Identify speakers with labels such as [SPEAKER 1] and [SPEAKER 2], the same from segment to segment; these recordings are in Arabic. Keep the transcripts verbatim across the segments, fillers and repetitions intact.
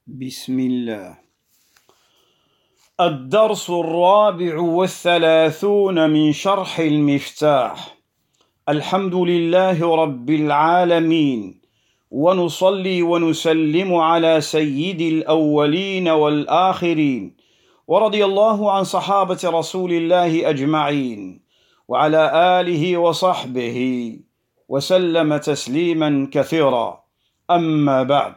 [SPEAKER 1] بسم الله. الدرس الرابع والثلاثون من شرح المفتاح. الحمد لله رب العالمين، ونصلي ونسلم على سيد الأولين والآخرين، ورضي الله عن صحابة رسول الله أجمعين، وعلى آله وصحبه وسلم تسليما كثيرا. أما بعد،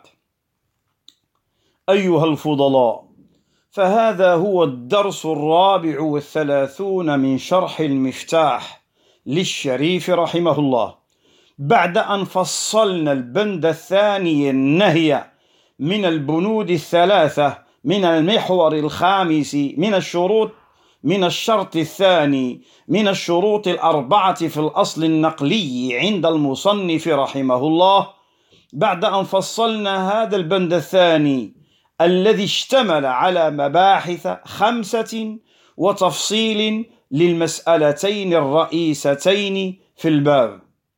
[SPEAKER 1] أيها الفضلاء، فهذا هو الدرس الرابع والثلاثون من شرح المفتاح للشريف رحمه الله، بعد أن فصلنا البند الثاني النهي من البنود الثلاثة من المحور الخامس من الشروط من الشرط الثاني من الشروط الأربعة في الأصل النقلي عند المصنف رحمه الله. بعد أن فصلنا هذا البند الثاني الذي اشتمل على مباحث خمسة وتفصيل للمسألتين الرئيستين في الباب،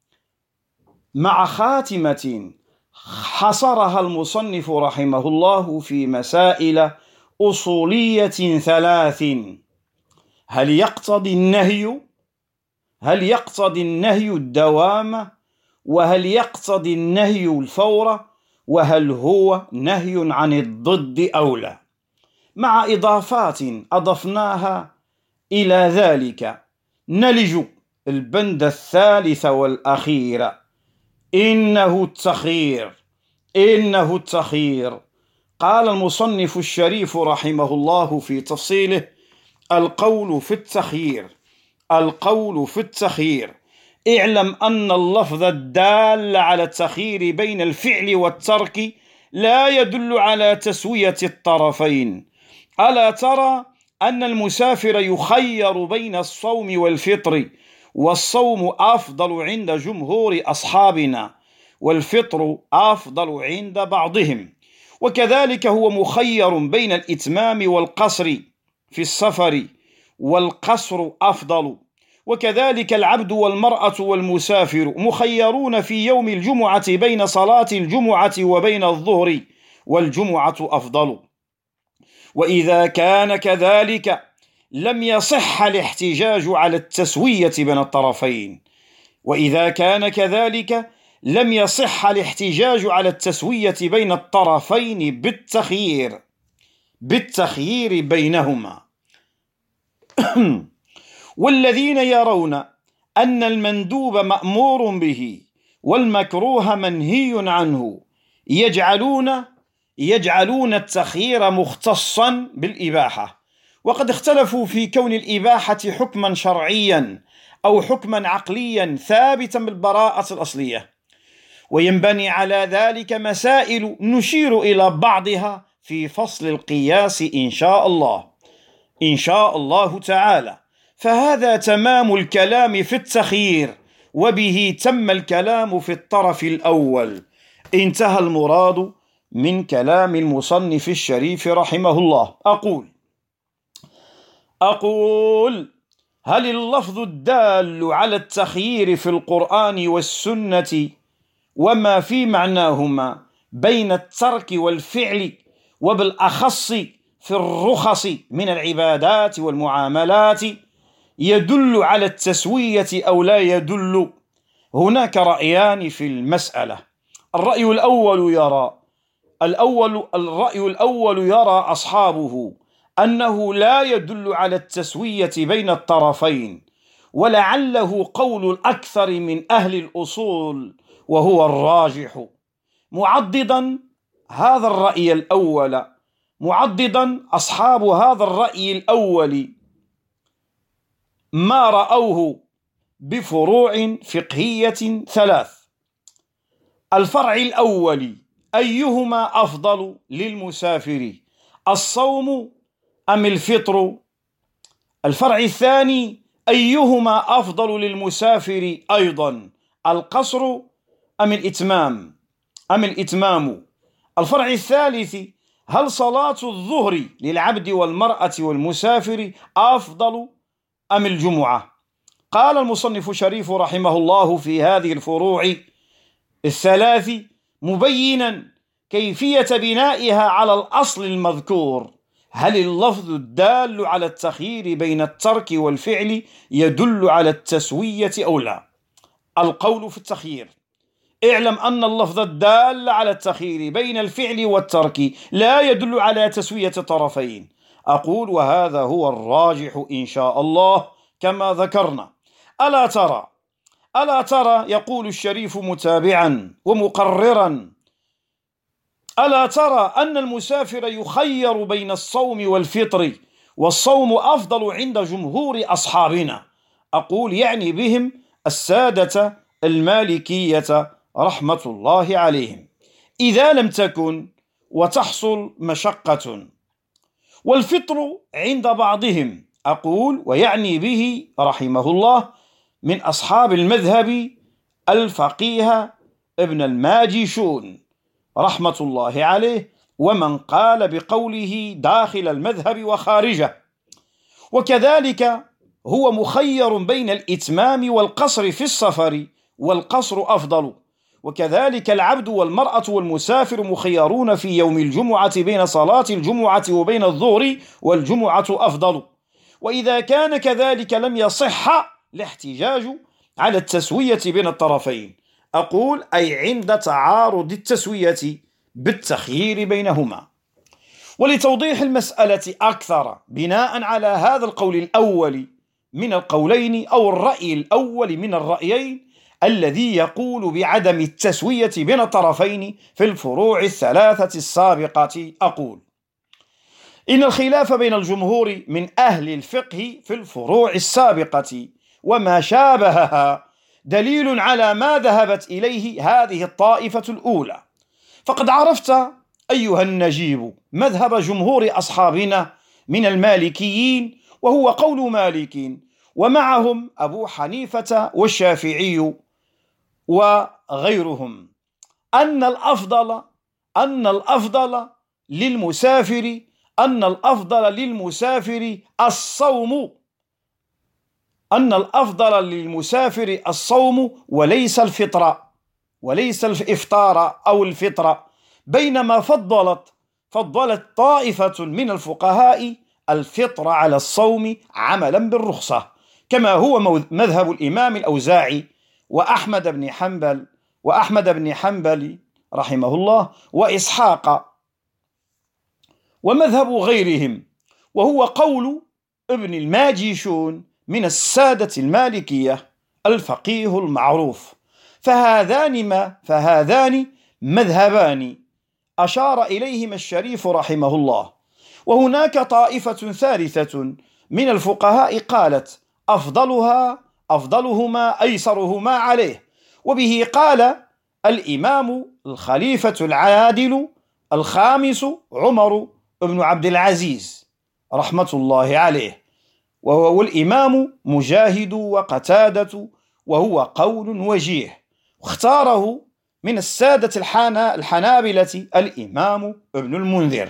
[SPEAKER 1] مع خاتمة حصرها المصنف رحمه الله في مسائل أصولية ثلاث: هل يقتضي النهي هل يقتضي النهي الدوام؟ وهل يقتضي النهي الفور؟ وهل هو نهي عن الضد أو لا؟ مع إضافات أضفناها إلى ذلك. نلج البند الثالث والأخير: إنه التخيير إنه التخيير قال المصنف الشريف رحمه الله في تفصيله: القول في التخيير القول في التخيير اعلم أن اللفظ الدال على التخيير بين الفعل والترك لا يدل على تسوية الطرفين. ألا ترى أن المسافر يخير بين الصوم والفطر، والصوم أفضل عند جمهور أصحابنا، والفطر أفضل عند بعضهم، وكذلك هو مخير بين الإتمام والقصر في السفر، والقصر أفضل. وكذلك العبد والمرأة والمسافر مخيرون في يوم الجمعة بين صلاة الجمعة وبين الظهر، والجمعة أفضل. وإذا كان كذلك لم يصح الاحتجاج على التسوية بين الطرفين وإذا كان كذلك لم يصح الاحتجاج على التسوية بين الطرفين بالتخيير بالتخيير بينهما. والذين يرون أن المندوب مأمور به والمكروه منهي عنه يجعلون يجعلون التخيير مختصا بالإباحة، وقد اختلفوا في كون الإباحة حكما شرعيا أو حكما عقليا ثابتا بالبراءة الأصلية، وينبني على ذلك مسائل نشير إلى بعضها في فصل القياس إن شاء الله إن شاء الله تعالى. فهذا تمام الكلام في التخيير، وبه تم الكلام في الطرف الأول. انتهى المراد من كلام المصنف الشريف رحمه الله. أقول أقول هل اللفظ الدال على التخيير في القرآن والسنة وما في معناهما بين الترك والفعل، وبالأخص في الرخص من العبادات والمعاملات، يدل على التسوية أو لا يدل؟ هناك رأيان في المسألة. الرأي الأول يرى الأول الرأي الأول يرى أصحابه أنه لا يدل على التسوية بين الطرفين، ولعله قول الأكثر من أهل الأصول وهو الراجح، معضدا هذا الرأي الأول معضدا أصحاب هذا الرأي الأول ما رأوه بفروع فقهية ثلاث. الفرع الأول: أيهما أفضل للمسافر، الصوم أم الفطر؟ الفرع الثاني: أيهما أفضل للمسافر أيضا، القصر أم الإتمام أم الإتمام؟ الفرع الثالث: هل صلاة الظهر للعبد والمرأة والمسافر أفضل أم الجمعة؟ قال المصنف الشريف رحمه الله في هذه الفروع الثلاث مبينا كيفية بنائها على الأصل المذكور. هل اللفظ الدال على التخيير بين الترك والفعل يدل على التسوية أو لا؟ القول في التخيير: اعلم أن اللفظ الدال على التخيير بين الفعل والترك لا يدل على تسوية الطرفين. أقول: وهذا هو الراجح إن شاء الله كما ذكرنا. ألا ترى ألا ترى يقول الشريف متابعا ومقررا: ألا ترى أن المسافر يخير بين الصوم والفطر، والصوم أفضل عند جمهور أصحابنا. أقول: يعني بهم السادة المالكية رحمة الله عليهم، إذا لم تكن وتحصل مشقة. والفطر عند بعضهم، أقول: ويعني به رحمه الله من أصحاب المذهب الفقيه ابن الماجشون رحمة الله عليه، ومن قال بقوله داخل المذهب وخارجه. وكذلك هو مخير بين الإتمام والقصر في السفر، والقصر أفضل. وكذلك العبد والمرأة والمسافر مخيرون في يوم الجمعة بين صلاة الجمعة وبين الظهر، والجمعة أفضل. وإذا كان كذلك لم يصح الاحتجاج على التسوية بين الطرفين. أقول: أي عند تعارض التسوية بالتخيير بينهما. ولتوضيح المسألة أكثر بناء على هذا القول الأول من القولين، أو الرأي الأول من الرأيين الذي يقول بعدم التسوية بين الطرفين في الفروع الثلاثة السابقة، أقول: إن الخلاف بين الجمهور من أهل الفقه في الفروع السابقة وما شابهها دليل على ما ذهبت إليه هذه الطائفة الأولى. فقد عرفت أيها النجيب مذهب جمهور أصحابنا من المالكيين، وهو قول مالك ومعهم أبو حنيفة والشافعي وغيرهم، أن الأفضل أن الأفضل للمسافر أن الأفضل للمسافر الصوم أن الأفضل للمسافر الصوم وليس الفطر وليس الإفطار أو الفطر، بينما فضلت فضلت طائفة من الفقهاء الفطر على الصوم عملا بالرخصة، كما هو مذهب الإمام الأوزاعي وأحمد بن حنبل وأحمد بن حنبل رحمه الله وإسحاق ومذهب غيرهم، وهو قول ابن الماجشون من السادة المالكية الفقيه المعروف. فهذان ما فهذان مذهبان أشار إليهما الشريف رحمه الله. وهناك طائفة ثالثة من الفقهاء قالت أفضلها أفضلهما أيسرهما عليه، وبه قال الإمام الخليفة العادل الخامس عمر بن عبد العزيز رحمة الله عليه، وهو الإمام مجاهد وقتادة، وهو قول وجيه، واختاره من السادة الحنابلة الإمام ابن المنذر.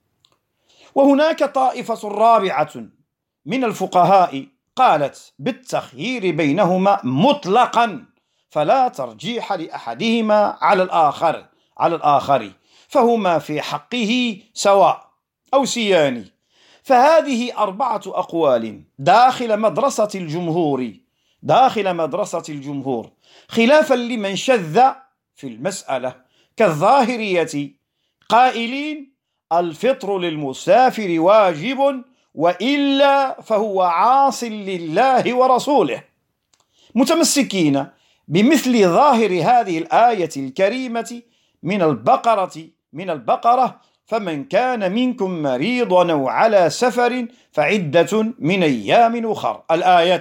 [SPEAKER 1] وهناك طائفة رابعة من الفقهاء قالت بالتخيير بينهما مطلقا، فلا ترجيح لأحدهما على الآخر على الآخر فهما في حقه سواء أو سيان. فهذه أربعة أقوال داخل مدرسة الجمهور داخل مدرسة الجمهور خلافا لمن شذ في المسألة كالظاهرية قائلين الفطر للمسافر واجب وإلا فهو عاص لله ورسوله، متمسكين بمثل ظاهر هذه الآية الكريمة من البقرة من البقرة فمن كان منكم مريضا أو على سفر فعدة من أيام أخر الآية.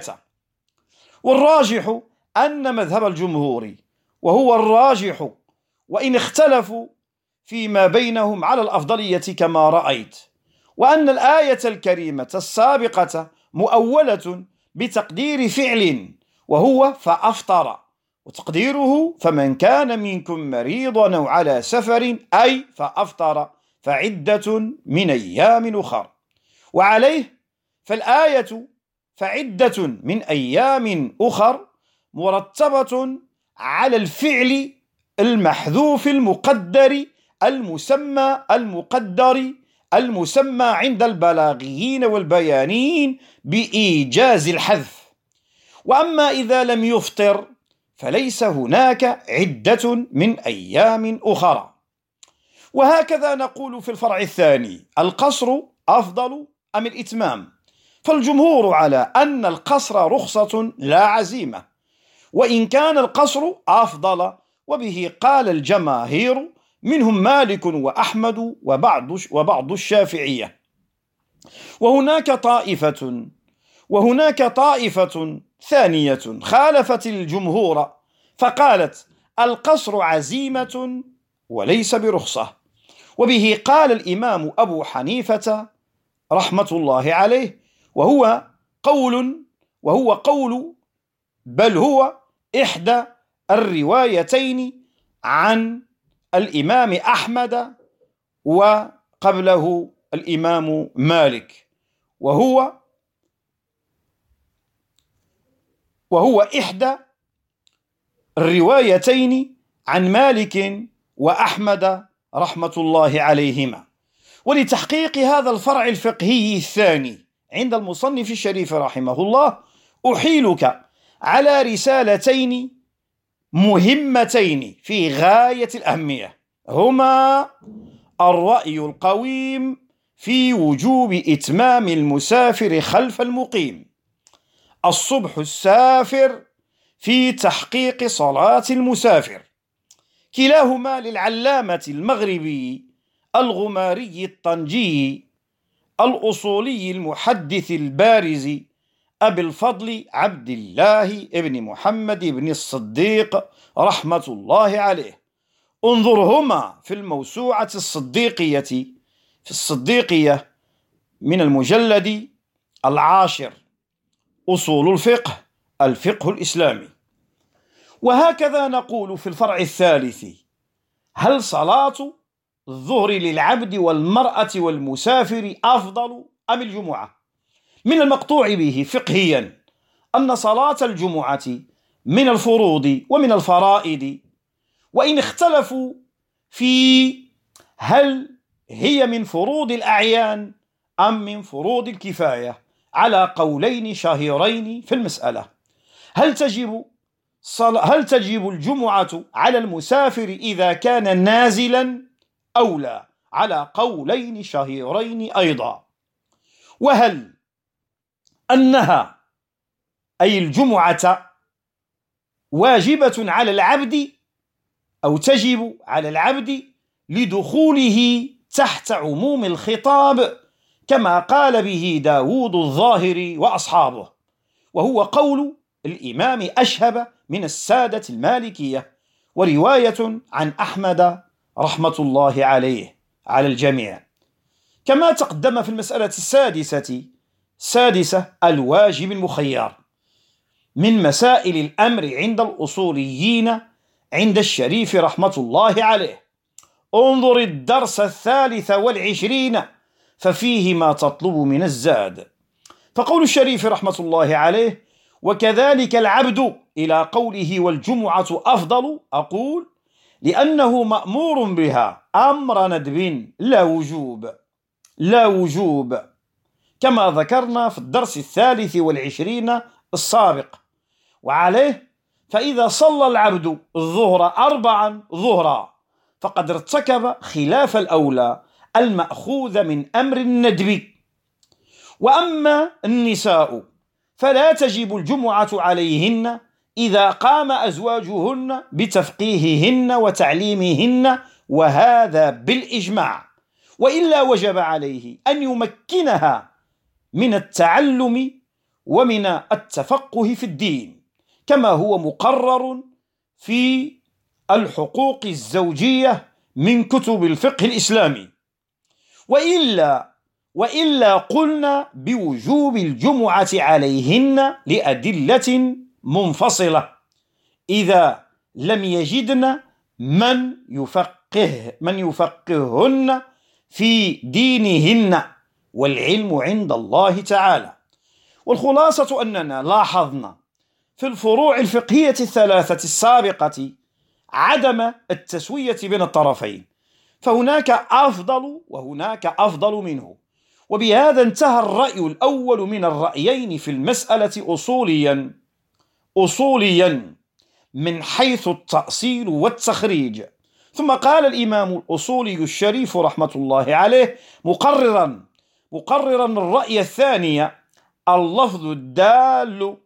[SPEAKER 1] والراجح أن مذهب الجمهور وهو الراجح، وإن اختلفوا فيما بينهم على الأفضلية كما رأيت، وأن الآية الكريمة السابقة مؤولة بتقدير فعل وهو فأفطر، وتقديره فمن كان منكم مريضا أو على سفر أي فأفطر فعدة من أيام أخر. وعليه فالآية فعدة من أيام أخر مرتبة على الفعل المحذوف المقدر المسمى المقدر المسمى عند البلاغيين والبيانيين بإيجاز الحذف. وأما إذا لم يفطر فليس هناك عدة من أيام أخرى. وهكذا نقول في الفرع الثاني: القصر أفضل أم الإتمام؟ فالجمهور على أن القصر رخصة لا عزيمة، وإن كان القصر أفضل، وبه قال الجماهير منهم مالك وأحمد وبعض وبعض الشافعية. وهناك طائفة وهناك طائفة ثانية خالفت الجمهور فقالت القصر عزيمة وليس برخصة، وبه قال الإمام أبو حنيفة رحمة الله عليه، وهو قول وهو قول بل هو إحدى الروايتين عن الإمام أحمد وقبله الإمام مالك، وهو وهو إحدى الروايتين عن مالك وأحمد رحمة الله عليهما. ولتحقيق هذا الفرع الفقهي الثاني عند المصنف الشريف رحمه الله أحيلك على رسالتين مهمتين في غاية الأهمية، هما الرأي القويم في وجوب إتمام المسافر خلف المقيم، الصبح السافر في تحقيق صلاة المسافر، كلاهما للعلامة المغربي الغماري الطنجي الأصولي المحدث البارز أبي الفضل عبد الله بن محمد بن الصديق رحمة الله عليه. انظرهما في الموسوعة الصديقية في الصديقية من المجلد العاشر، أصول الفقه الفقه الإسلامي. وهكذا نقول في الفرع الثالث: هل صلاة الظهر للعبد والمرأة والمسافر أفضل أم الجمعة؟ من المقطوع به فقهيا أن صلاة الجمعة من الفروض ومن الفرائض، وإن اختلفوا في هل هي من فروض الأعيان أم من فروض الكفاية على قولين شهيرين في المسألة. هل تجب هل تجب الجمعة على المسافر إذا كان نازلا أو لا، على قولين شهيرين أيضا. وهل أنها أي الجمعة واجبة على العبد أو تجب على العبد لدخوله تحت عموم الخطاب كما قال به داود الظاهري وأصحابه، وهو قول الإمام أشهب من السادة المالكية، ورواية عن أحمد رحمة الله عليه على الجميع. كما تقدم في المسألة السادسة سادسة الواجب المخير من مسائل الأمر عند الأصوليين عند الشريف رحمة الله عليه. انظر الدرس الثالث والعشرين ففيه ما تطلب من الزاد. فقول الشريف رحمة الله عليه: وكذلك العبد، إلى قوله والجمعة أفضل، أقول لأنه مأمور بها أمر ندب لا وجوب لا وجوب كما ذكرنا في الدرس الثالث والعشرين السابق. وعليه فإذا صلى العبد الظهر أربعا ظهرا فقد ارتكب خلاف الأولى المأخوذ من أمر الندب. وأما النساء فلا تجب الجمعة عليهن إذا قام أزواجهن بتفقيههن وتعليمهن، وهذا بالإجماع، وإلا وجب عليه أن يمكنها من التعلم ومن التفقه في الدين كما هو مقرر في الحقوق الزوجية من كتب الفقه الإسلامي. وإلا وإلا قلنا بوجوب الجمعة عليهن لأدلة منفصلة إذا لم يجدن من يفقه من يفقههن في دينهن، والعلم عند الله تعالى. والخلاصة أننا لاحظنا في الفروع الفقهية الثلاثة السابقة عدم التسوية بين الطرفين، فهناك أفضل وهناك أفضل منه. وبهذا انتهى الرأي الأول من الرأيين في المسألة أصوليا أصوليا من حيث التأصيل والتخريج. ثم قال الإمام الأصولي الشريف رحمة الله عليه مقررا مقررا الرأي الثاني: اللفظ الدال.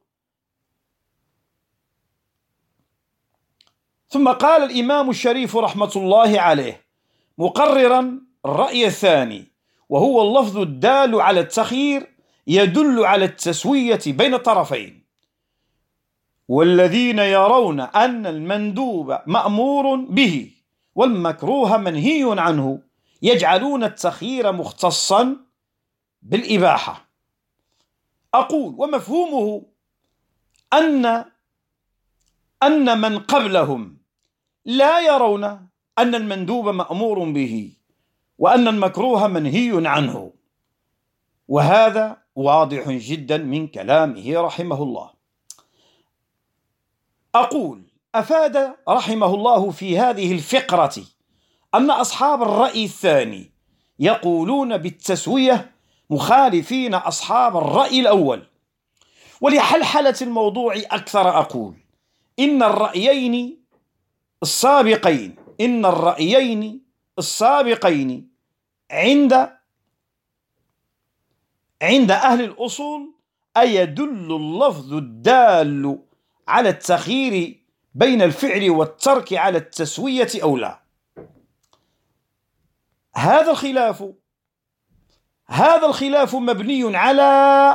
[SPEAKER 1] ثم قال الإمام الشريف رحمة الله عليه مقررا الرأي الثاني، وهو اللفظ الدال على التخيير يدل على التسوية بين الطرفين. والذين يرون أن المندوب مأمور به والمكروه منهي عنه يجعلون التخيير مختصا بالإباحة. أقول: ومفهومه أن أن من قبلهم لا يرون أن المندوب مأمور به وأن المكروه منهي عنه، وهذا واضح جدا من كلامه رحمه الله. أقول: أفاد رحمه الله في هذه الفقرة أن أصحاب الرأي الثاني يقولون بالتسوية مخالفين أصحاب الرأي الأول. ولحلحلة الموضوع أكثر أقول: إن الرأيين السابقين إن الرأيين السابقين عند عند أهل الأصول أيدل اللفظ الدال على التخيير بين الفعل والترك على التسوية أو لا. هذا الخلاف هذا الخلاف مبني على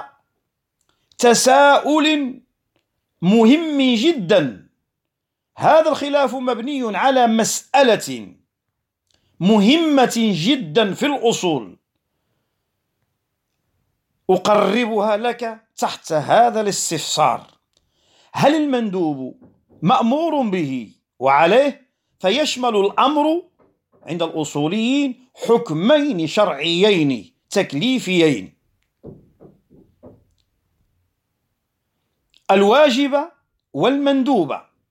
[SPEAKER 1] تساؤل مهم جدا. هذا الخلاف مبني على مسألة مهمة جدا في الأصول، أقربها لك تحت هذا الاستفسار: هل المندوب مأمور به وعليه فيشمل الأمر عند الأصوليين حكمين شرعيين تكليفيين: الواجب والمندوب.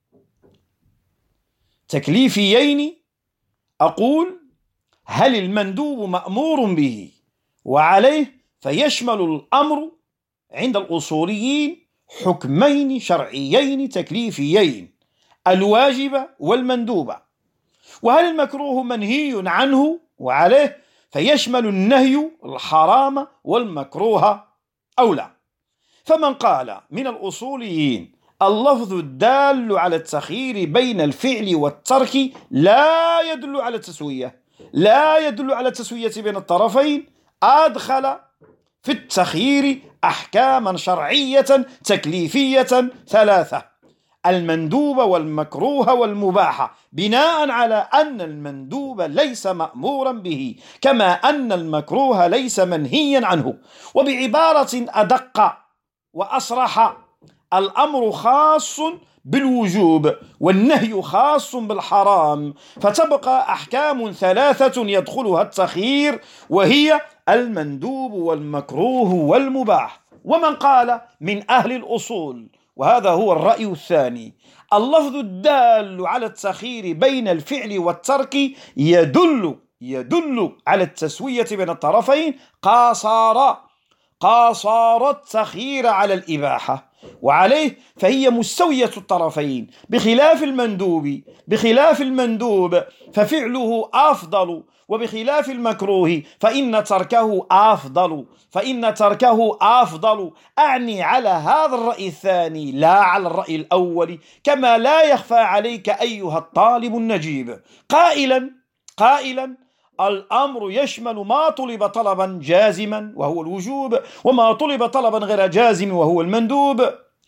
[SPEAKER 1] تكليفيين، أقول: هل المندوب مأمور به وعليه فيشمل الأمر عند الأصوليين حكمين شرعيين تكليفيين: الواجب والمندوب. وهل المكروه منهي عنه وعليه فيشمل النهي الحرام والمكروه أو لا. فمن قال من الأصوليين اللفظ الدال على التخيير بين الفعل والترك لا يدل على التسوية لا يدل على التسوية بين الطرفين، أدخل في التخيير أحكاما شرعية تكليفية ثلاثة: المندوب والمكروه والمباح، بناء على أن المندوب ليس مأمورا به كما أن المكروه ليس منهيا عنه. وبعبارة أدق وأصرح: الأمر خاص بالوجوب والنهي خاص بالحرام، فتبقى أحكام ثلاثة يدخلها التخيير، وهي المندوب والمكروه والمباح. ومن قال من أهل الأصول، وهذا هو الرأي الثاني، اللفظ الدال على التخيير بين الفعل والترك يدل يدل على التسوية بين الطرفين، قاصر قاصر التخيير على الإباحة، وعليه فهي مستوية الطرفين، بخلاف المندوب بخلاف المندوب ففعله أفضل، وبخلاف المكروه فإن تركه أفضل فإن تركه أفضل أعني على هذا الرأي الثاني لا على الرأي الأول، كما لا يخفى عليك أيها الطالب النجيب قائلا قائلا الأمر يشمل ما طلب طلبا جازما وهو الوجوب، وما طلب طلبا غير جازم وهو المندوب،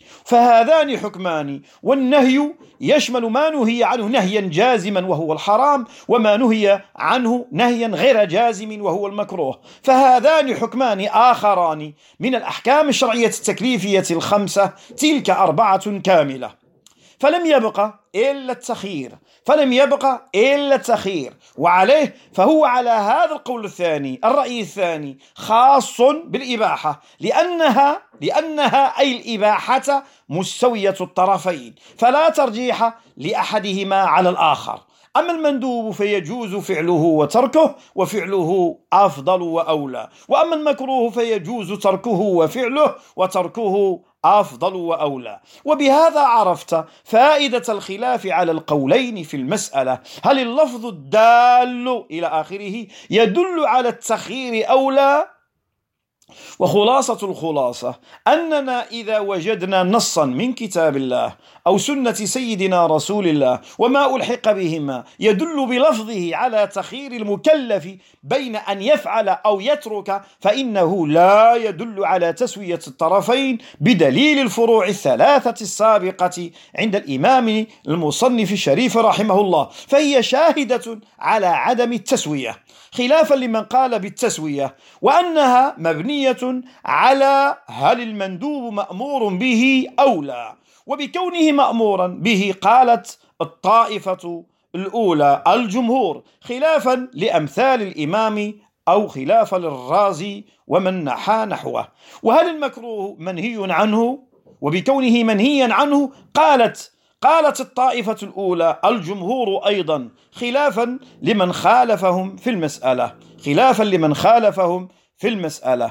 [SPEAKER 1] فهذان حكمان. والنهي يشمل ما نهي عنه نهيا جازما وهو الحرام، وما نهي عنه نهيا غير جازم وهو المكروه، فهذان حكمان آخران من الأحكام الشرعية التكليفية الخمسة، تلك أربعة كاملة. فلم يبقى إلا التخيير فلم يبقى إلا التخيير وعليه فهو على هذا القول الثاني الرأي الثاني خاص بالإباحة، لأنها لأنها أي الإباحة مستوية الطرفين، فلا ترجيح لأحدهما على الآخر. أما المندوب فيجوز فعله وتركه، وفعله أفضل وأولى. وأما المكروه فيجوز تركه وفعله، وتركه أفضل وأولى. وبهذا عرفت فائدة الخلاف على القولين في المسألة: هل اللفظ الدال إلى آخره يدل على التخيير أو لا؟ وخلاصة الخلاصة أننا إذا وجدنا نصا من كتاب الله أو سنة سيدنا رسول الله وما ألحق بهما يدل بلفظه على تخيير المكلف بين أن يفعل أو يترك، فإنه لا يدل على تسوية الطرفين بدليل الفروع الثلاثة السابقة عند الإمام المصنف الشريف رحمه الله، فهي شاهدة على عدم التسوية، خلافا لمن قال بالتسوية وأنها مبنية على هل المندوب مأمور به أو لا. وبكونه مأمورا به قالت الطائفة الأولى الجمهور، خلافا لأمثال الإمام أو خلافا للرازي ومن نحى نحوه. وهل المكروه منهي عنه؟ وبكونه منهيا عنه قالت قالت الطائفة الأولى الجمهور أيضا، خلافا لمن خالفهم في المسألة خلافا لمن خالفهم في المسألة.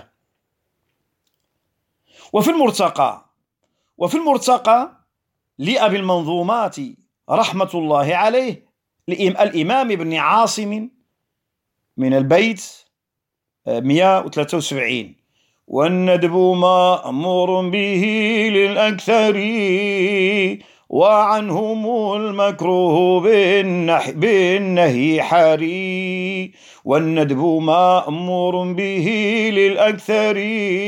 [SPEAKER 1] وفي المرتقى وفي المرتقى لأبي المنظومات رحمة الله عليه الإمام ابن عاصم من البيت مئة وثلاثة وسبعين: والندب مأمور به للأكثر وعنهم المكروه بالنهي حري. والندب مأمور به للأكثر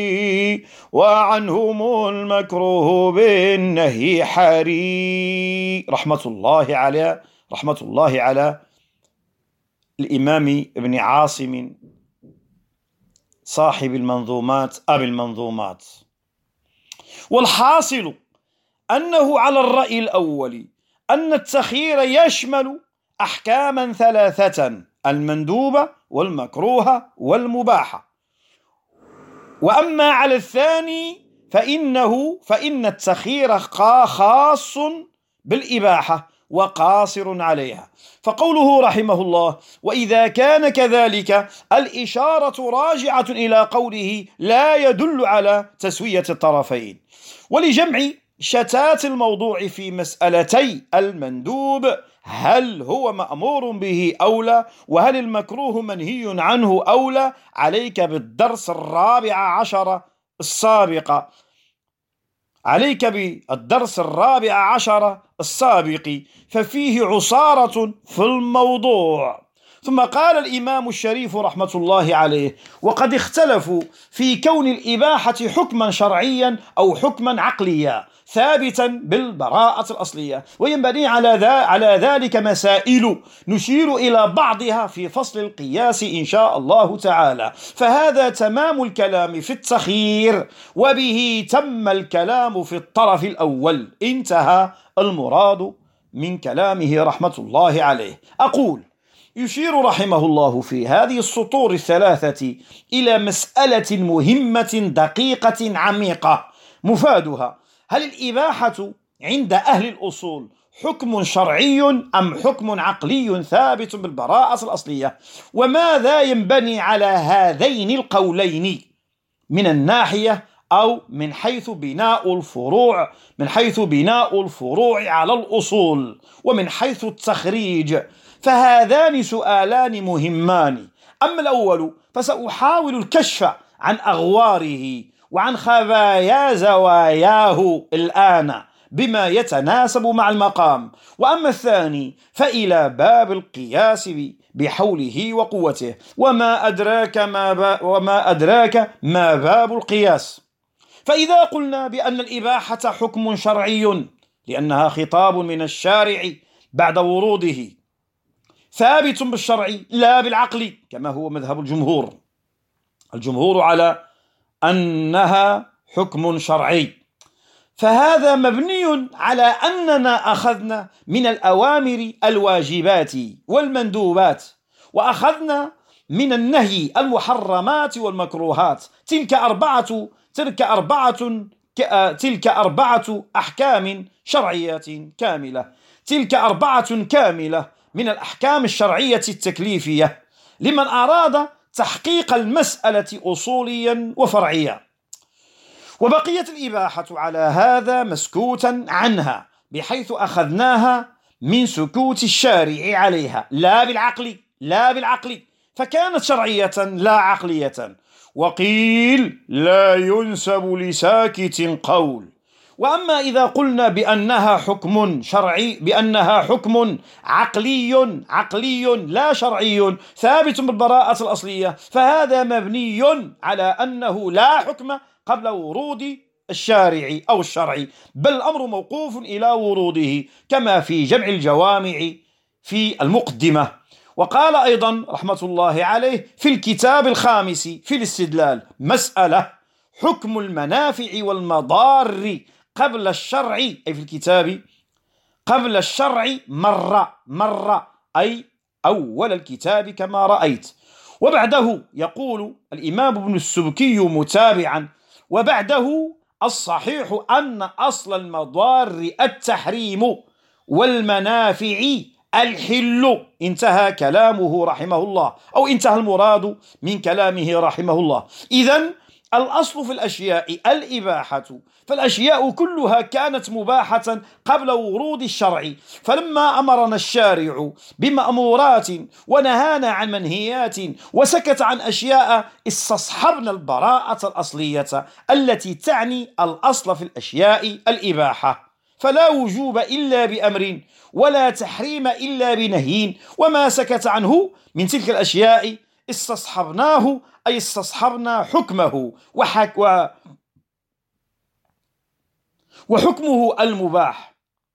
[SPEAKER 1] وعنهم المكروه بالنهي حري. رحمة الله على رحمة الله على الإمام ابن عاصم صاحب المنظومات أبي المنظومات. والحاصل أنه على الرأي الأول أن التخيير يشمل أحكاما ثلاثة: المندوبة والمكروهة والمباحة. وأما على الثاني فإنه فإن التخيير خاص بالإباحة وقاصر عليها، فقوله رحمه الله: وإذا كان كذلك الإشارة راجعة إلى قوله لا يدل على تسوية الطرفين. ولجمع شتات الموضوع في مسألتي المندوب هل هو مأمور به أو لا، وهل المكروه منهي عنه أو لا، عليك بالدرس الرابع عشر السابق عليك بالدرس الرابع عشر السابق ففيه عصارة في الموضوع. ثم قال الإمام الشريف رحمة الله عليه: وقد اختلفوا في كون الإباحة حكما شرعيا أو حكما عقليا ثابتا بالبراءة الأصلية، وينبني على, ذا على ذلك مسائل نشير إلى بعضها في فصل القياس إن شاء الله تعالى. فهذا تمام الكلام في التخيير، وبه تم الكلام في الطرف الأول. انتهى المراد من كلامه رحمة الله عليه. أقول: يشير رحمه الله في هذه السطور الثلاثة إلى مسألة مهمة دقيقة عميقة مفادها: هل الإباحة عند أهل الأصول حكم شرعي أم حكم عقلي ثابت بالبراءة الأصلية؟ وماذا ينبني على هذين القولين من الناحية أو من حيث بناء الفروع من حيث بناء الفروع على الأصول ومن حيث التخريج؟ فهذان سؤالان مهمان. أما الأول فسأحاول الكشف عن أغواره وعن خبايا زواياه الآن بما يتناسب مع المقام. وأما الثاني فإلى باب القياس بحوله وقوته. وما أدراك ما, با وما أدراك ما باب القياس. فإذا قلنا بأن الإباحة حكم شرعي لأنها خطاب من الشارع بعد وروده ثابت بالشرع لا بالعقل كما هو مذهب الجمهور الجمهور على أنها حكم شرعي، فهذا مبني على أننا أخذنا من الأوامر الواجبات والمندوبات، وأخذنا من النهي المحرمات والمكروهات. تلك أربعة تلك أربعة تلك أربعة أحكام شرعيات كاملة تلك أربعة كاملة من الأحكام الشرعية التكليفية لمن أراد تحقيق المسألة أصوليا وفرعيا. وبقيت الإباحة على هذا مسكوتا عنها، بحيث أخذناها من سكوت الشارع عليها لا بالعقل لا بالعقل فكانت شرعية لا عقلية. وقيل لا ينسب لساكت قول. وأما إذا قلنا بأنها حكم شرعي بأنها حكم عقلي عقلي لا شرعي ثابت بالبراءة الأصلية، فهذا مبني على أنه لا حكم قبل ورود الشارع أو الشرع، بل الأمر موقوف إلى وروده، كما في جمع الجوامع في المقدمة. وقال أيضا رحمة الله عليه في الكتاب الخامس في الاستدلال: مسألة حكم المنافع والمضار قبل الشرع، أي في الكتاب قبل الشرع مرة مرة أي أول الكتاب كما رأيت. وبعده يقول الإمام ابن السبكي متابعا: وبعده الصحيح أن أصل المضار التحريم والمنافع الحل. انتهى كلامه رحمه الله، أو انتهى المراد من كلامه رحمه الله. إذن الأصل في الأشياء الإباحة، فالأشياء كلها كانت مباحة قبل ورود الشرع، فلما أمرنا الشارع بمأمورات ونهانا عن منهيات وسكت عن أشياء استصحبنا البراءة الأصلية التي تعني الأصل في الأشياء الإباحة. فلا وجوب إلا بأمر ولا تحريم إلا بنهي، وما سكت عنه من تلك الأشياء استصحبناه، أي استصحبنا حكمه وحك و وحكمه المباح.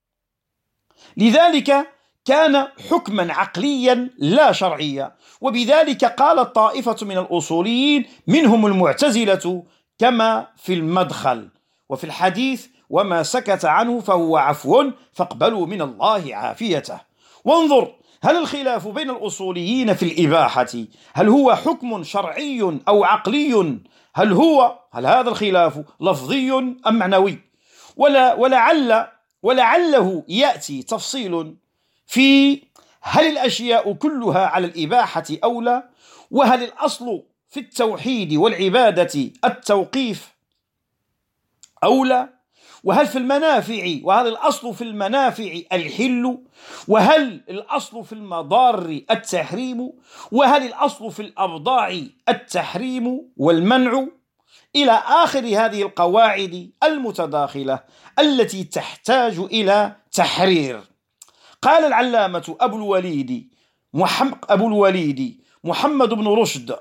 [SPEAKER 1] لذلك كان حكما عقليا لا شرعيا. وبذلك قال طائفة من الأصوليين منهم المعتزلة كما في المدخل وفي الحديث: وما سكت عنه فهو عفو فاقبلوا من الله عافيته. وانظر، هل الخلاف بين الأصوليين في الإباحة هل هو حكم شرعي أو عقلي؟ هل هو هل هذا الخلاف لفظي أم معنوي؟ ولا ولعل ولعله يأتي تفصيل في هل الأشياء كلها على الإباحة أو لا، وهل الأصل في التوحيد والعبادة التوقيف أو لا، وهل في المنافع وهل الأصل في المنافع الحل، وهل الأصل في المضار التحريم، وهل الأصل في الأبضاع التحريم والمنع، إلى آخر هذه القواعد المتداخلة التي تحتاج إلى تحرير. قال العلامة أبو الوليد محمد, أبو الوليد محمد بن رشد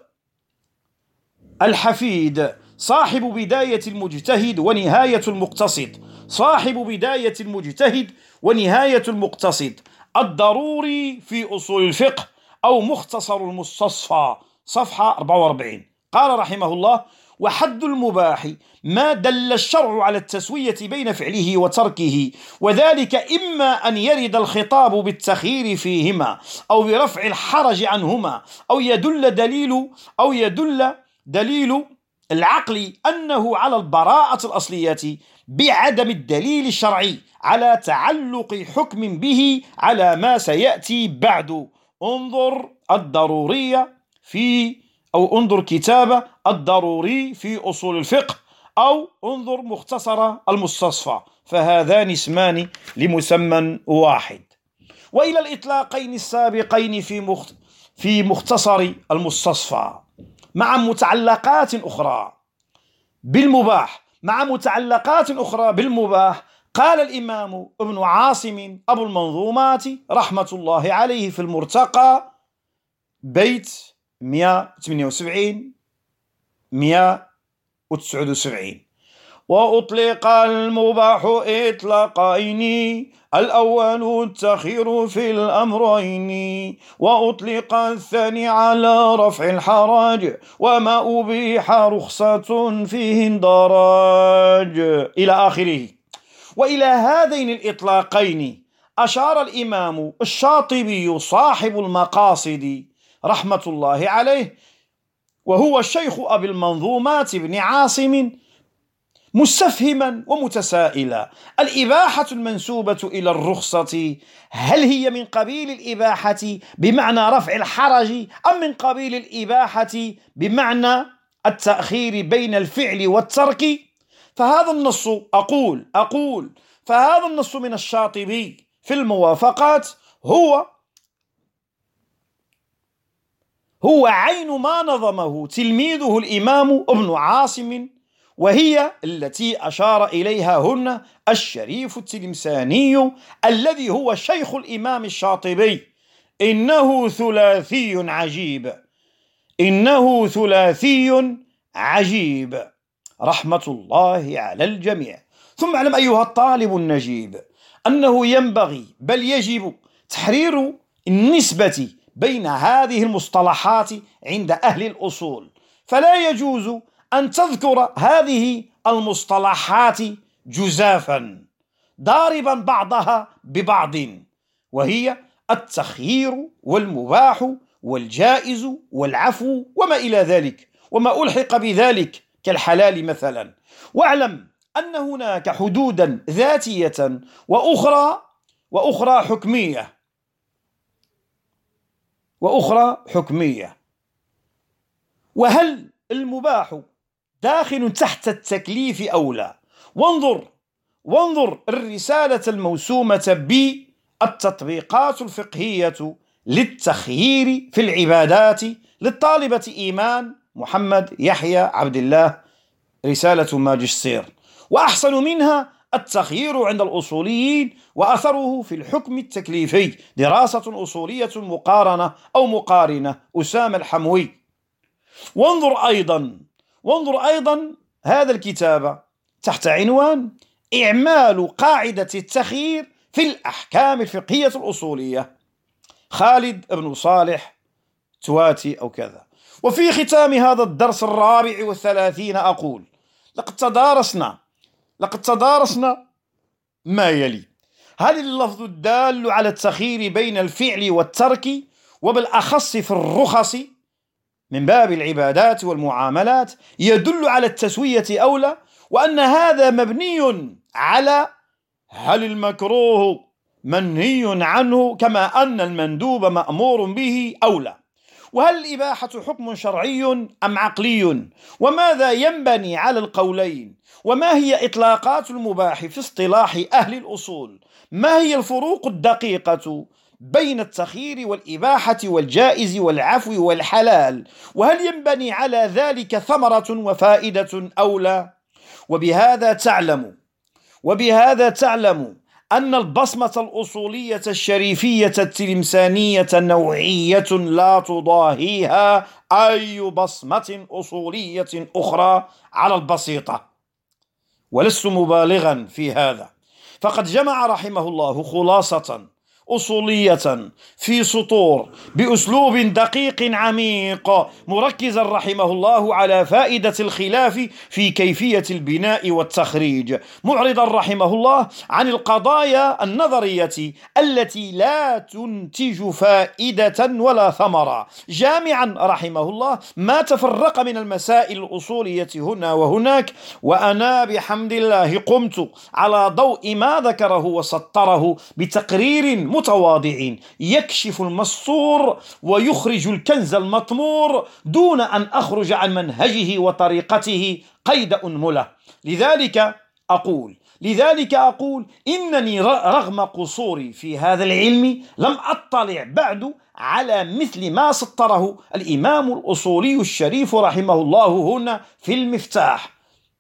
[SPEAKER 1] الحفيد صاحب بداية المجتهد ونهاية المقتصد صاحب بداية المجتهد ونهاية المقتصد الضروري في أصول الفقه أو مختصر المستصفى صفحة أربعة وأربعين، قال رحمه الله: وحد المباح ما دل الشرع على التسوية بين فعله وتركه، وذلك إما أن يرد الخطاب بالتخيير فيهما أو برفع الحرج عنهما، أو يدل دليل أو يدل دليل العقل أنه على البراءة الأصلية بعدم الدليل الشرعي على تعلق حكم به على ما سيأتي بعد. انظر الضرورية في أو انظر كتاب الضروري في أصول الفقه، أو انظر مختصر المستصفى، فهذان اسمان لمسمى واحد. وإلى الإطلاقين السابقين في مخت... في مختصر المستصفى مع متعلقات أخرى بالمباح مع متعلقات أخرى بالمباح قال الإمام ابن عاصم أبو المنظومات رحمة الله عليه في المرتقى بيت مئة وثمانية وسبعين مئة وتسعة وسبعين: وأطلق المباح إطلاقين، الأول التخير في الأمرين، وأطلق الثاني على رفع الحرج، وما أبيح رخصة فيه اندراج، إلى آخره. وإلى هذين الإطلاقين أشار الإمام الشاطبي صاحب المقاصد رحمة الله عليه، وهو الشيخ أبي المنظومات بن عاصم، مستفهما ومتسائلا: الإباحة المنسوبة إلى الرخصة هل هي من قبيل الإباحة بمعنى رفع الحرج، أم من قبيل الإباحة بمعنى التأخير بين الفعل والترك؟ فهذا النص أقول أقول فهذا النص من الشاطبي في الموافقات هو هو عين ما نظمه تلميذه الإمام ابن عاصم، وهي التي أشار إليها هنا الشريف التلمساني الذي هو شيخ الإمام الشاطبي: إنه ثلاثي عجيب، إنه ثلاثي عجيب، رحمة الله على الجميع. ثم اعلم أيها الطالب النجيب أنه ينبغي بل يجب تحرير النسبة بين هذه المصطلحات عند أهل الأصول، فلا يجوز أن تذكر هذه المصطلحات جزافا ضاربا بعضها ببعض، وهي التخيير والمباح والجائز والعفو وما إلى ذلك وما ألحق بذلك كالحلال مثلا. واعلم أن هناك حدودا ذاتية وأخرى وأخرى حكمية وأخرى حكمية وهل المباح داخل تحت التكليف أو لا؟ وانظر وانظر الرسالة الموسومة بالتطبيقات الفقهية للتخيير في العبادات للطالبة إيمان محمد يحيى عبد الله، رسالة ماجستير، وأحسن منها التخيير عند الأصوليين وأثره في الحكم التكليفي، دراسة أصولية مقارنة أو مقارنة، أسامة الحموي. وانظر أيضا وانظر أيضا هذا الكتاب تحت عنوان إعمال قاعدة التخيير في الأحكام الفقهية الأصولية، خالد بن صالح تواتي أو كذا. وفي ختام هذا الدرس الرابع والثلاثين أقول: لقد تدارسنا لقد تدارسنا ما يلي: هل اللفظ الدال على التخيير بين الفعل والترك، وبالأخص في الرخص من باب العبادات والمعاملات، يدل على التسوية أو لا؟ وأن هذا مبني على هل المكروه منهي عنه كما أن المندوب مأمور به أو لا؟ وهل الإباحة حكم شرعي أم عقلي؟ وماذا ينبني على القولين؟ وما هي إطلاقات المباح في اصطلاح أهل الأصول؟ ما هي الفروق الدقيقة بين التخيير والإباحة والجائز والعفو والحلال؟ وهل ينبني على ذلك ثمرة وفائدة أو لا؟ وبهذا تعلم وبهذا تعلم أن البصمة الأصولية الشريفية التلمسانية نوعية لا تضاهيها أي بصمة أصولية أخرى على البسيطة، ولست مبالغا في هذا، فقد جمع رحمه الله خلاصة أصولية في سطور بأسلوب دقيق عميق، مركزا رحمه الله على فائدة الخلاف في كيفية البناء والتخريج، معرضا رحمه الله عن القضايا النظرية التي لا تنتج فائدة ولا ثمرة، جامعا رحمه الله ما تفرق من المسائل الأصولية هنا وهناك. وأنا بحمد الله قمت على ضوء ما ذكره وسطره بتقرير متواضع يكشف المستور ويخرج الكنز المطمور دون أن أخرج عن منهجه وطريقته قيد أنملة. لذلك أقول لذلك أقول إنني رغم قصوري في هذا العلم لم أطلع بعد على مثل ما سطره الإمام الأصولي الشريف رحمه الله هنا في المفتاح.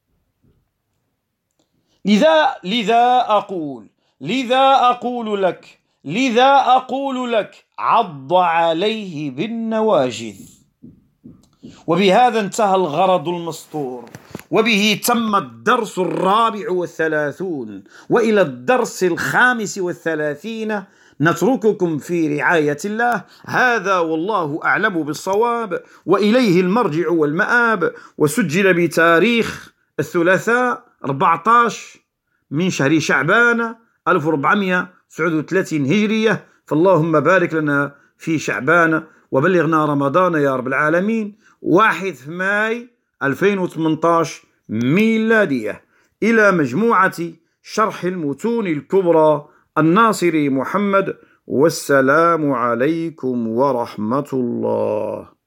[SPEAKER 1] لذا لذا أقول لذا أقول لك لذا أقول لك عض عليه بالنواجذ. وبهذا انتهى الغرض المسطور، وبه تم الدرس الرابع والثلاثون، وإلى الدرس الخامس والثلاثين نترككم في رعاية الله. هذا والله أعلم بالصواب، وإليه المرجع والمآب. وسجل بتاريخ الثلاثاء أربعة عشر من شهر شعبان ألف وأربعمائة وتسعة وثلاثين هجرية، فاللهم بارك لنا في شعبان وبلغنا رمضان يا رب العالمين. واحد ماي ألفين وثمانية عشر ميلادية. إلى مجموعة شرح المتون الكبرى الناصري محمد. والسلام عليكم ورحمة الله.